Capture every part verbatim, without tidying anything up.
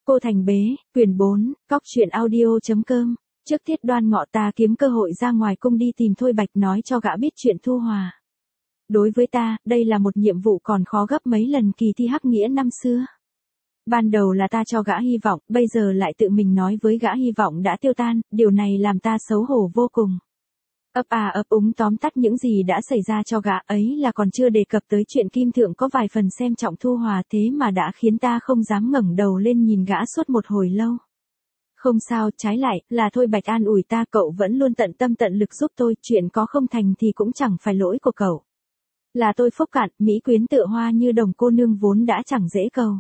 Cô Thành Bế, quyển bốn, cóc truyện audio.com. Trước tiết đoan ngọ ta kiếm cơ hội ra ngoài cung đi tìm Thôi Bạch nói cho gã biết chuyện Thu Hòa. Đối với ta, đây là một nhiệm vụ còn khó gấp mấy lần kỳ thi hắc nghĩa năm xưa. Ban đầu là ta cho gã hy vọng, bây giờ lại tự mình nói với gã hy vọng đã tiêu tan, điều này làm ta xấu hổ vô cùng. Ấp à ấp úng tóm tắt những gì đã xảy ra cho gã ấy là còn chưa đề cập tới chuyện Kim Thượng có vài phần xem trọng Thu Hòa thế mà đã khiến ta không dám ngẩng đầu lên nhìn gã suốt một hồi lâu. Không sao, trái lại, là Thôi Bạch an ủi ta, cậu vẫn luôn tận tâm tận lực giúp tôi, chuyện có không thành thì cũng chẳng phải lỗi của cậu. Là tôi phúc cạn, mỹ quyến tựa hoa như đồng cô nương vốn đã chẳng dễ cầu.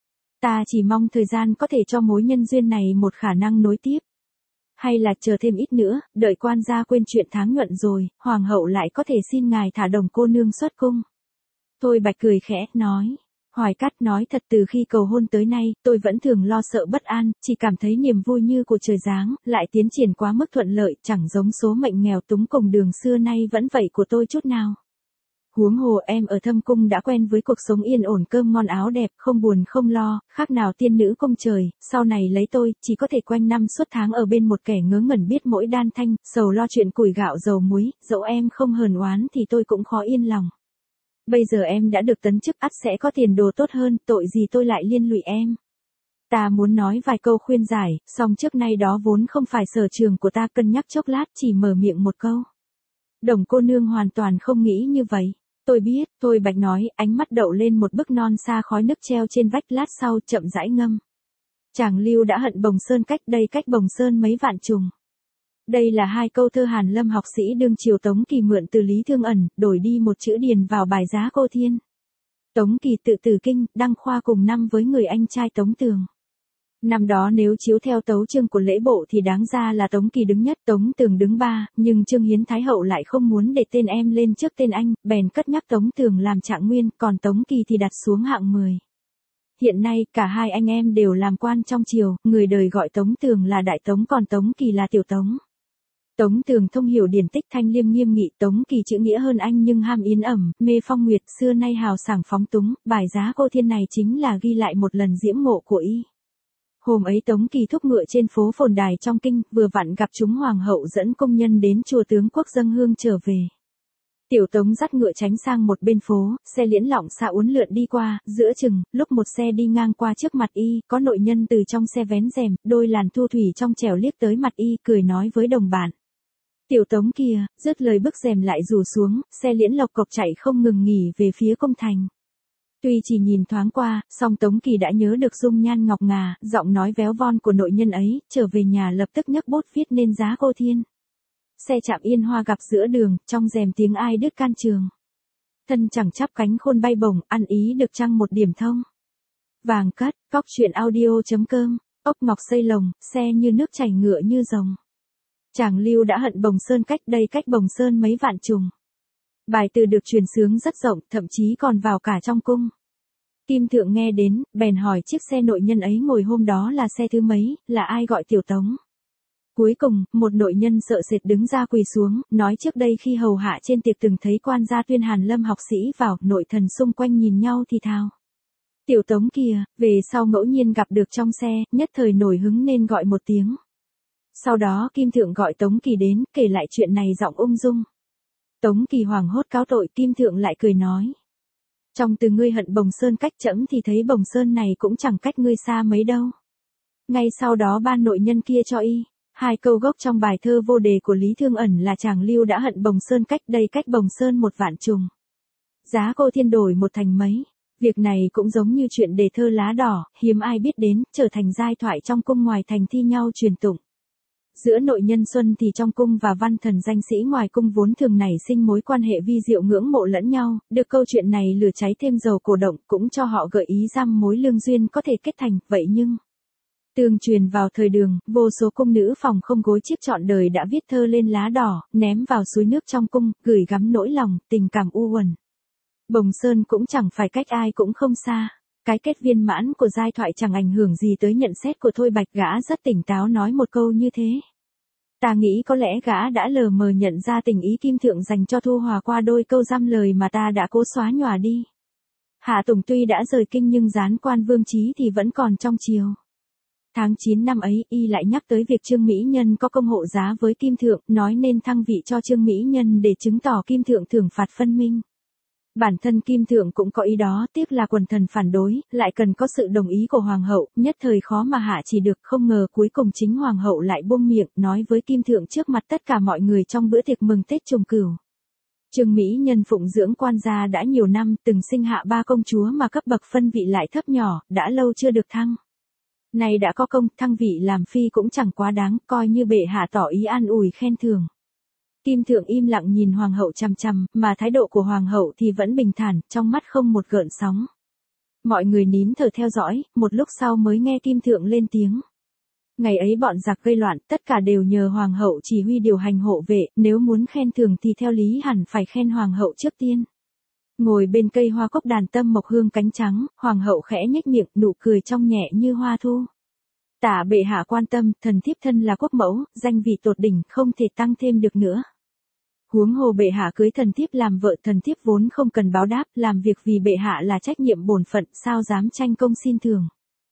Ta chỉ mong thời gian có thể cho mối nhân duyên này một khả năng nối tiếp. Hay là chờ thêm ít nữa, đợi quan gia quên chuyện tháng nhuận rồi, hoàng hậu lại có thể xin ngài thả đồng cô nương xuất cung. Thôi Bạch cười khẽ, nói. Hoài Cát nói thật, từ khi cầu hôn tới nay, tôi vẫn thường lo sợ bất an, chỉ cảm thấy niềm vui như của trời giáng, lại tiến triển quá mức thuận lợi, chẳng giống số mệnh nghèo túng cùng đường xưa nay vẫn vậy của tôi chút nào. Huống hồ em ở thâm cung đã quen với cuộc sống yên ổn, cơm ngon áo đẹp, không buồn không lo, khác nào tiên nữ cung trời, sau này lấy tôi, chỉ có thể quanh năm suốt tháng ở bên một kẻ ngớ ngẩn biết mỗi đan thanh, sầu lo chuyện củi gạo dầu muối, dẫu em không hờn oán thì tôi cũng khó yên lòng. Bây giờ em đã được tấn chức, ắt sẽ có tiền đồ tốt hơn, tội gì tôi lại liên lụy em. Ta muốn nói vài câu khuyên giải, song trước nay đó vốn không phải sở trường của ta, cân nhắc chốc lát chỉ mở miệng một câu. Đồng cô nương hoàn toàn không nghĩ như vậy. Tôi biết, Thôi Bạch nói, ánh mắt đậu lên một bức non xa khói nước treo trên vách, lát sau chậm rãi ngâm. Chàng lưu đã hận Bồng Sơn cách đây cách Bồng Sơn mấy vạn trùng. Đây là hai câu thơ Hàn Lâm học sĩ đương triều Tống Kỳ mượn từ Lý Thương Ẩn, đổi đi một chữ điền vào bài Giá Cô Thiên. Tống Kỳ tự tử kinh, đăng khoa cùng năm với người anh trai Tống Tường. Năm đó nếu chiếu theo tấu chương của lễ bộ thì đáng ra là Tống Kỳ đứng nhất, Tống Tường đứng ba, nhưng Trương Hiến Thái Hậu lại không muốn để tên em lên trước tên anh, bèn cất nhắc Tống Tường làm trạng nguyên, còn Tống Kỳ thì đặt xuống hạng mười. Hiện nay, cả hai anh em đều làm quan trong triều, người đời gọi Tống Tường là Đại Tống còn Tống Kỳ là Tiểu Tống. Tống Tường thông hiểu điển tích, thanh liêm nghiêm nghị, Tống Kỳ chữ nghĩa hơn anh nhưng ham yến ẩm, mê phong nguyệt, xưa nay hào sảng phóng túng, bài Giá Cô Thiên này chính là ghi lại một lần diễm ngộ của y. Hôm ấy Tống Kỳ thúc ngựa trên phố Phồn Đài trong kinh, vừa vặn gặp chúng hoàng hậu dẫn công nhân đến chùa Tướng Quốc dâng hương trở về. Tiểu Tống dắt ngựa tránh sang một bên phố, xe liễn lọng xa uốn lượn đi qua, giữa chừng, lúc một xe đi ngang qua trước mặt y, có nội nhân từ trong xe vén rèm, đôi làn thu thủy trong trẻo liếc tới mặt y, cười nói với đồng bạn. Tiểu Tống kìa, dứt lời bức rèm lại rủ xuống, xe liễn lộc cộc chạy không ngừng nghỉ về phía cung thành. Tuy chỉ nhìn thoáng qua, song Tống Kỳ đã nhớ được dung nhan ngọc ngà, giọng nói véo von của nội nhân ấy, trở về nhà lập tức nhấc bút viết nên Giá Cô Thiên. Xe chạm yên hoa gặp giữa đường, trong rèm tiếng ai đứt can trường. Thân chẳng chắp cánh khôn bay bổng, ăn ý được chăng một điểm thông. Vàng cất, cóc truyện audio.com, ốc ngọc xây lồng, xe như nước chảy ngựa như rồng. Chàng lưu đã hận Bồng Sơn cách đây cách Bồng Sơn mấy vạn trùng. Bài từ được truyền xướng rất rộng, thậm chí còn vào cả trong cung. Kim Thượng nghe đến, bèn hỏi chiếc xe nội nhân ấy ngồi hôm đó là xe thứ mấy, là ai gọi Tiểu Tống. Cuối cùng, một nội nhân sợ sệt đứng ra quỳ xuống, nói trước đây khi hầu hạ trên tiệc từng thấy quan gia tuyên Hàn Lâm học sĩ vào, nội thần xung quanh nhìn nhau thì thào. Tiểu Tống kìa, về sau ngẫu nhiên gặp được trong xe, nhất thời nổi hứng nên gọi một tiếng. Sau đó Kim Thượng gọi Tống Kỳ đến, kể lại chuyện này giọng ung dung. Tống Kỳ hoảng hốt cáo tội, Kim Thượng lại cười nói. Trong từ ngươi hận Bồng Sơn cách trẫm thì thấy Bồng Sơn này cũng chẳng cách ngươi xa mấy đâu. Ngay sau đó ban nội nhân kia cho y. Hai câu gốc trong bài thơ vô đề của Lý Thương Ẩn là chàng lưu đã hận Bồng Sơn cách đây cách Bồng Sơn một vạn trùng. Giá Cô Thiên đổi một thành mấy. Việc này cũng giống như chuyện đề thơ lá đỏ, hiếm ai biết đến, trở thành giai thoại trong cung ngoài thành thi nhau truyền tụng. Giữa nội nhân xuân thì trong cung và văn thần danh sĩ ngoài cung vốn thường nảy sinh mối quan hệ vi diệu ngưỡng mộ lẫn nhau, được câu chuyện này lửa cháy thêm dầu cổ động, cũng cho họ gợi ý răm mối lương duyên có thể kết thành, vậy nhưng... Tương truyền vào thời Đường, vô số cung nữ phòng không gối chiếc trọn đời đã viết thơ lên lá đỏ, ném vào suối nước trong cung, gửi gắm nỗi lòng, tình cảm u uẩn. Bồng Sơn cũng chẳng phải cách ai cũng không xa. Cái kết viên mãn của giai thoại chẳng ảnh hưởng gì tới nhận xét của Thôi Bạch, gã rất tỉnh táo nói một câu như thế. Ta nghĩ có lẽ gã đã lờ mờ nhận ra tình ý Kim Thượng dành cho Thu Hòa qua đôi câu dăm lời mà ta đã cố xóa nhòa đi. Hạ Tùng tuy đã rời kinh nhưng gián quan Vương Chí thì vẫn còn trong triều. Tháng chín năm ấy, y lại nhắc tới việc Trương Mỹ Nhân có công hộ giá với Kim Thượng, nói nên thăng vị cho Trương Mỹ Nhân để chứng tỏ Kim Thượng thưởng phạt phân minh. Bản thân Kim Thượng cũng có ý đó, tiếc là quần thần phản đối, lại cần có sự đồng ý của Hoàng hậu, nhất thời khó mà hạ chỉ được, không ngờ cuối cùng chính Hoàng hậu lại buông miệng, nói với Kim Thượng trước mặt tất cả mọi người trong bữa tiệc mừng Tết Trùng Cửu. Trương Mỹ Nhân phụng dưỡng quan gia đã nhiều năm, từng sinh hạ ba công chúa mà cấp bậc phân vị lại thấp nhỏ, đã lâu chưa được thăng. Này đã có công, thăng vị làm phi cũng chẳng quá đáng, coi như bệ hạ tỏ ý an ủi khen thưởng. Kim Thượng im lặng nhìn Hoàng hậu chằm chằm, mà thái độ của Hoàng hậu thì vẫn bình thản, trong mắt không một gợn sóng. Mọi người nín thở theo dõi, một lúc sau mới nghe Kim Thượng lên tiếng. Ngày ấy bọn giặc gây loạn, tất cả đều nhờ Hoàng hậu chỉ huy điều hành hộ vệ, nếu muốn khen thưởng thì theo lý hẳn phải khen Hoàng hậu trước tiên. Ngồi bên cây hoa cốc đàn tâm mộc hương cánh trắng, Hoàng hậu khẽ nhếch miệng, nụ cười trong nhẹ như hoa thu. Tạ bệ hạ quan tâm, thần thiếp thân là quốc mẫu, danh vị tột đỉnh, không thể tăng thêm được nữa. Huống hồ bệ hạ cưới thần thiếp làm vợ, thần thiếp vốn không cần báo đáp, làm việc vì bệ hạ là trách nhiệm bổn phận, sao dám tranh công xin thưởng.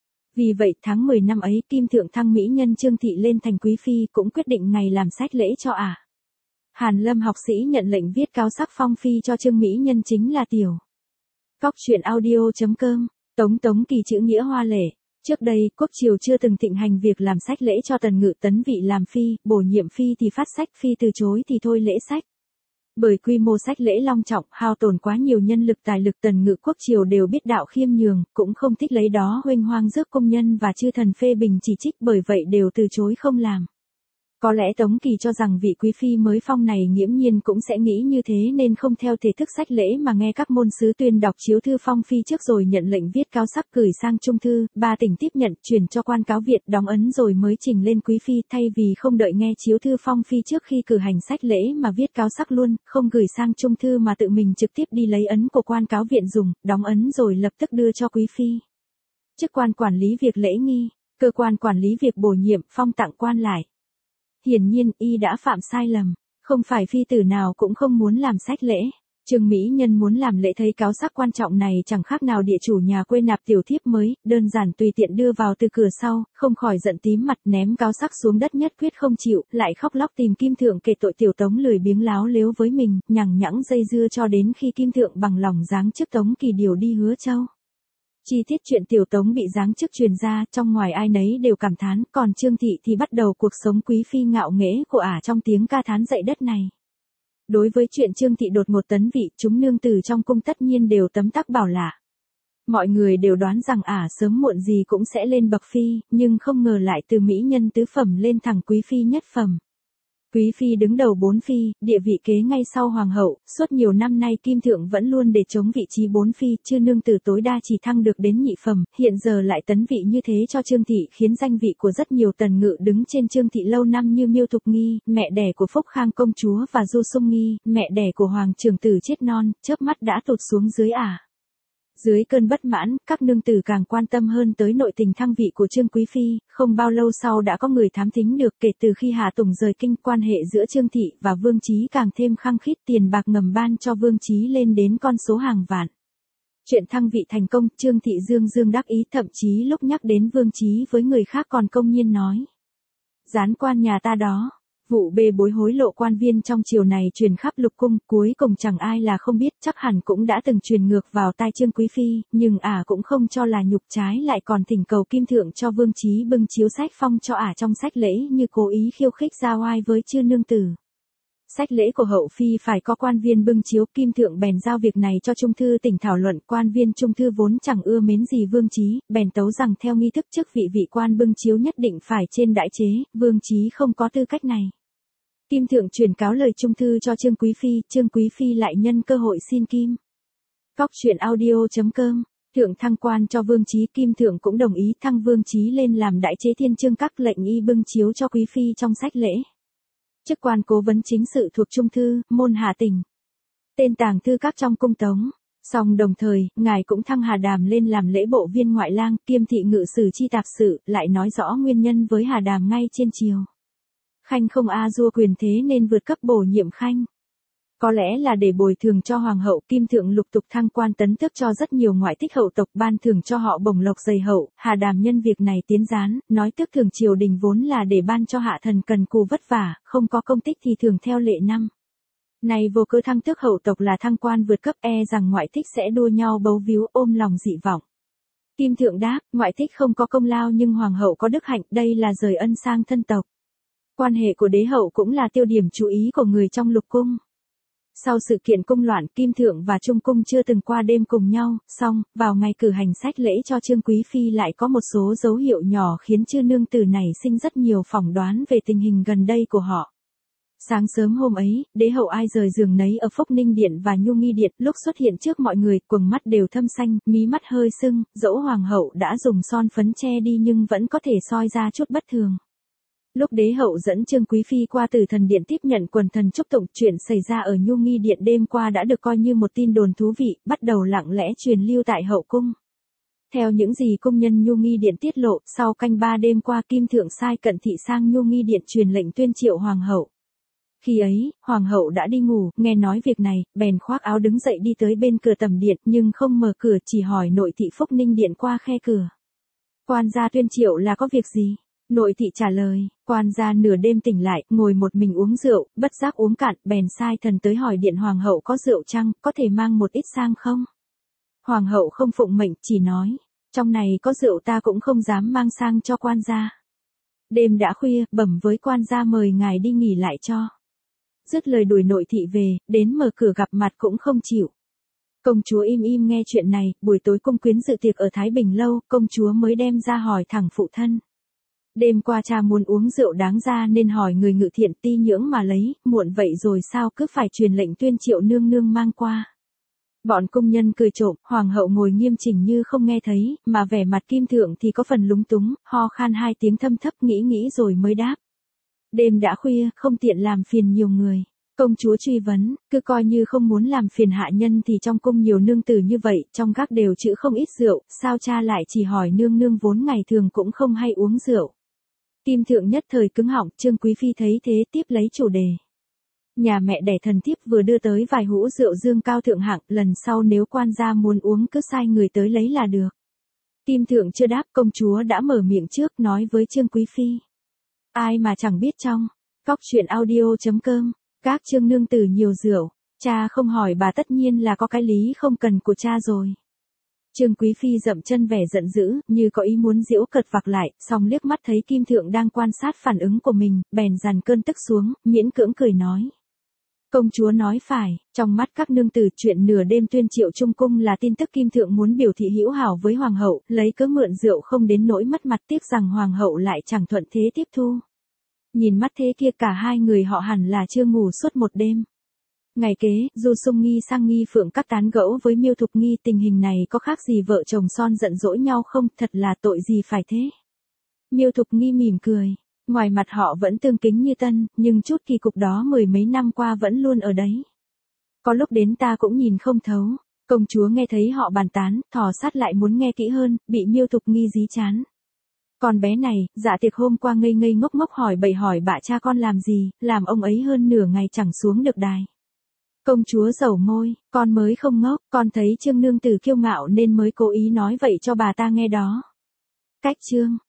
Vì vậy, tháng mười năm ấy, Kim Thượng thăng mỹ nhân Trương Thị lên thành quý phi, cũng quyết định ngày làm sách lễ cho ả. À. Hàn Lâm học sĩ nhận lệnh viết cáo sắc phong phi cho Trương mỹ nhân chính là Tiểu. Cóc truyện audio chấm com, Tống Tống Kỳ chữ nghĩa hoa lệ. Trước đây, quốc triều chưa từng thịnh hành việc làm sách lễ cho Tần Ngự tấn vị làm phi, bổ nhiệm phi thì phát sách, phi từ chối thì thôi lễ sách. Bởi quy mô sách lễ long trọng, hao tổn quá nhiều nhân lực tài lực, Tần Ngự quốc triều đều biết đạo khiêm nhường, cũng không thích lấy đó huênh hoang rước công nhân và chư thần phê bình chỉ trích, bởi vậy đều từ chối không làm. Có lẽ Tống Kỳ cho rằng vị quý phi mới phong này nghiễm nhiên cũng sẽ nghĩ như thế nên không theo thể thức sách lễ mà nghe các môn sứ tuyên đọc chiếu thư phong phi trước rồi nhận lệnh viết cáo sắc gửi sang trung thư, ba tỉnh tiếp nhận, chuyển cho quan cáo viện đóng ấn rồi mới trình lên quý phi, thay vì không đợi nghe chiếu thư phong phi trước khi cử hành sách lễ mà viết cáo sắc luôn, không gửi sang trung thư mà tự mình trực tiếp đi lấy ấn của quan cáo viện dùng, đóng ấn rồi lập tức đưa cho quý phi. Chức quan quản lý việc lễ nghi, cơ quan quản lý việc bổ nhiệm, phong tặng quan lại. Hiển nhiên, y đã phạm sai lầm, không phải phi tử nào cũng không muốn làm sách lễ. Trương Mỹ Nhân muốn làm lễ thấy cáo sắc quan trọng này chẳng khác nào địa chủ nhà quê nạp tiểu thiếp mới, đơn giản tùy tiện đưa vào từ cửa sau, không khỏi giận tím mặt ném cáo sắc xuống đất nhất quyết không chịu, lại khóc lóc tìm Kim Thượng kể tội tiểu Tống lười biếng láo lếu với mình, nhằng nhẵng dây dưa cho đến khi Kim Thượng bằng lòng giáng chức Tống Kỳ điều đi Hứa Châu. Chi tiết chuyện tiểu Tống bị giáng chức truyền ra, trong ngoài ai nấy đều cảm thán, còn Trương Thị thì bắt đầu cuộc sống quý phi ngạo nghễ của ả trong tiếng ca thán dậy đất này. Đối với chuyện Trương Thị đột ngột tấn vị, chúng nương tử trong cung tất nhiên đều tấm tắc bảo lạ. Mọi người đều đoán rằng ả sớm muộn gì cũng sẽ lên bậc phi, nhưng không ngờ lại từ mỹ nhân tứ phẩm lên thẳng quý phi nhất phẩm. Quý phi đứng đầu bốn phi, địa vị kế ngay sau hoàng hậu, suốt nhiều năm nay Kim Thượng vẫn luôn để chống vị trí bốn phi, chư nương tử tối đa chỉ thăng được đến nhị phẩm, hiện giờ lại tấn vị như thế cho Trương Thị, khiến danh vị của rất nhiều Tần Ngự đứng trên Trương Thị lâu năm như Miêu Thục Nghi, mẹ đẻ của Phúc Khang công chúa và Du Sung Nghi, mẹ đẻ của Hoàng trưởng tử chết non, chớp mắt đã tụt xuống dưới ả. À. Dưới cơn bất mãn, các nương tử càng quan tâm hơn tới nội tình thăng vị của Trương Quý Phi, không bao lâu sau đã có người thám thính được kể từ khi Hà Tùng rời kinh, quan hệ giữa Trương Thị và Vương Chí càng thêm khăng khít, tiền bạc ngầm ban cho Vương Chí lên đến con số hàng vạn. Chuyện thăng vị thành công, Trương Thị dương dương đắc ý, thậm chí lúc nhắc đến Vương Chí với người khác còn công nhiên nói. Gián quan nhà ta đó. Vụ bê bối hối lộ quan viên trong triều này truyền khắp lục cung, cuối cùng chẳng ai là không biết, chắc hẳn cũng đã từng truyền ngược vào tai Trương Quý Phi, nhưng ả à cũng không cho là nhục, trái lại còn thỉnh cầu Kim Thượng cho Vương Chí bưng chiếu sách phong cho ả à trong sách lễ, như cố ý khiêu khích ra oai với chư nương tử. Sách lễ của hậu phi phải có quan viên bưng chiếu, Kim Thượng bèn giao việc này cho Trung thư tỉnh thảo luận, quan viên Trung thư vốn chẳng ưa mến gì Vương Chí, bèn tấu rằng theo nghi thức chức vị vị quan bưng chiếu nhất định phải trên đại chế, Vương Chí không có tư cách này. Kim Thượng truyền cáo lời trung thư cho Trương Quý Phi, Trương Quý Phi lại nhân cơ hội xin Kim. Cóc truyện audio chấm com, Thượng thăng quan cho Vương Chí, Kim Thượng cũng đồng ý thăng Vương Chí lên làm đại chế thiên chương, các lệnh y bưng chiếu cho Quý Phi trong sách lễ. Chức quan cố vấn chính sự thuộc trung thư, môn Hà Tỉnh. Tên tàng thư các trong cung Tống. Song đồng thời, ngài cũng thăng Hà Đàm lên làm lễ bộ viên ngoại lang, kiêm thị ngự sử chi tạp sự, lại nói rõ nguyên nhân với Hà Đàm ngay trên triều. Khanh không a dua quyền thế nên vượt cấp bổ nhiệm Khanh. Có lẽ là để bồi thường cho hoàng hậu, Kim Thượng lục tục thăng quan tấn tước cho rất nhiều ngoại thích hậu tộc, ban thưởng cho họ bổng lộc dày hậu. Hà Đàm nhân việc này tiến gián, nói tước thưởng triều đình vốn là để ban cho hạ thần cần cù vất vả, không có công tích thì thường theo lệ năm. Này vô cớ thăng tước hậu tộc là thăng quan vượt cấp, e rằng ngoại thích sẽ đua nhau bấu víu, ôm lòng dị vọng. Kim Thượng đáp, ngoại thích không có công lao nhưng hoàng hậu có đức hạnh, đây là rời ân sang thân tộc. Quan hệ của đế hậu cũng là tiêu điểm chú ý của người trong lục cung. Sau sự kiện cung loạn, Kim Thượng và Trung Cung chưa từng qua đêm cùng nhau, song, vào ngày cử hành sách lễ cho Trương Quý Phi lại có một số dấu hiệu nhỏ khiến chư nương tử nảy sinh rất nhiều phỏng đoán về tình hình gần đây của họ. Sáng sớm hôm ấy, đế hậu ai rời giường nấy ở Phúc Ninh Điện và Nhu Nghi Điện, lúc xuất hiện trước mọi người, quầng mắt đều thâm xanh, mí mắt hơi sưng, dẫu hoàng hậu đã dùng son phấn che đi nhưng vẫn có thể soi ra chút bất thường. Lúc đế hậu dẫn Trương Quý Phi qua Tử Thần Điện tiếp nhận quần thần chúc tụng, chuyện xảy ra ở Nhu Nghi Điện đêm qua đã được coi như một tin đồn thú vị, bắt đầu lặng lẽ truyền lưu tại hậu cung. Theo những gì cung nhân Nhu Nghi Điện tiết lộ, sau canh ba đêm qua Kim Thượng sai Cận Thị sang Nhu Nghi Điện truyền lệnh tuyên triệu hoàng hậu. Khi ấy, hoàng hậu đã đi ngủ, nghe nói việc này, bèn khoác áo đứng dậy đi tới bên cửa tầm điện nhưng không mở cửa, chỉ hỏi nội thị Phúc Ninh Điện qua khe cửa. Quan gia tuyên triệu là có việc gì? Nội thị trả lời, quan gia nửa đêm tỉnh lại, ngồi một mình uống rượu, bất giác uống cạn, bèn sai thần tới hỏi điện hoàng hậu có rượu chăng, có thể mang một ít sang không? Hoàng hậu không phụng mệnh, chỉ nói, trong này có rượu ta cũng không dám mang sang cho quan gia. Đêm đã khuya, bẩm với quan gia mời ngài đi nghỉ lại cho. Dứt lời đuổi nội thị về, đến mở cửa gặp mặt cũng không chịu. Công chúa im im nghe chuyện này, buổi tối cung quyến dự tiệc ở Thái Bình Lâu, công chúa mới đem ra hỏi thẳng phụ thân. Đêm qua cha muốn uống rượu đáng ra nên hỏi người ngự thiện ti nhưỡng mà lấy, muộn vậy rồi sao cứ phải truyền lệnh tuyên triệu nương nương mang qua. Bọn cung nhân cười trộm, hoàng hậu ngồi nghiêm chỉnh như không nghe thấy, mà vẻ mặt Kim Thượng thì có phần lúng túng, ho khan hai tiếng thâm thấp nghĩ nghĩ rồi mới đáp. Đêm đã khuya, không tiện làm phiền nhiều người. Công chúa truy vấn, cứ coi như không muốn làm phiền hạ nhân thì trong cung nhiều nương tử như vậy, trong các đều chữ không ít rượu, sao cha lại chỉ hỏi nương nương vốn ngày thường cũng không hay uống rượu. Kim Thượng nhất thời cứng họng, Trương Quý Phi thấy thế tiếp lấy chủ đề. Nhà mẹ đẻ thần thiếp vừa đưa tới vài hũ rượu dương cao thượng hạng, lần sau nếu quan gia muốn uống cứ sai người tới lấy là được. Kim Thượng chưa đáp, công chúa đã mở miệng trước, nói với Trương Quý Phi. Ai mà chẳng biết trong, Cóc Truyện Audio chấm com, các Trương nương tử nhiều rượu, cha không hỏi bà tất nhiên là có cái lý không cần của cha rồi. Trương Quý Phi dậm chân vẻ giận dữ, như có ý muốn giễu cợt vặc lại, song liếc mắt thấy Kim Thượng đang quan sát phản ứng của mình, bèn dằn cơn tức xuống, miễn cưỡng cười nói. Công chúa nói phải, trong mắt các nương tử chuyện nửa đêm tuyên triệu Trung Cung là tin tức Kim Thượng muốn biểu thị hữu hảo với hoàng hậu, lấy cớ mượn rượu không đến nỗi mất mặt, tiếc rằng hoàng hậu lại chẳng thuận thế tiếp thu. Nhìn mắt thế kia cả hai người họ hẳn là chưa ngủ suốt một đêm. Ngày kế, Du Sung Nghi sang Nghi Phượng các tán gẫu với Miêu Thục Nghi, tình hình này có khác gì vợ chồng son giận dỗi nhau không, thật là tội gì phải thế. Miêu Thục Nghi mỉm cười, ngoài mặt họ vẫn tương kính như tân, nhưng chút kỳ cục đó mười mấy năm qua vẫn luôn ở đấy. Có lúc đến ta cũng nhìn không thấu. Công chúa nghe thấy họ bàn tán, thò sát lại muốn nghe kỹ hơn, bị Miêu Thục Nghi dí chán. Con bé này, dạ tiệc hôm qua ngây ngây ngốc ngốc hỏi bậy hỏi bạ cha con làm gì, làm ông ấy hơn nửa ngày chẳng xuống được đài. Công chúa dẩu môi, con mới không ngốc, con thấy Trương nương tử kiêu ngạo nên mới cố ý nói vậy cho bà ta nghe đó. Cách Trương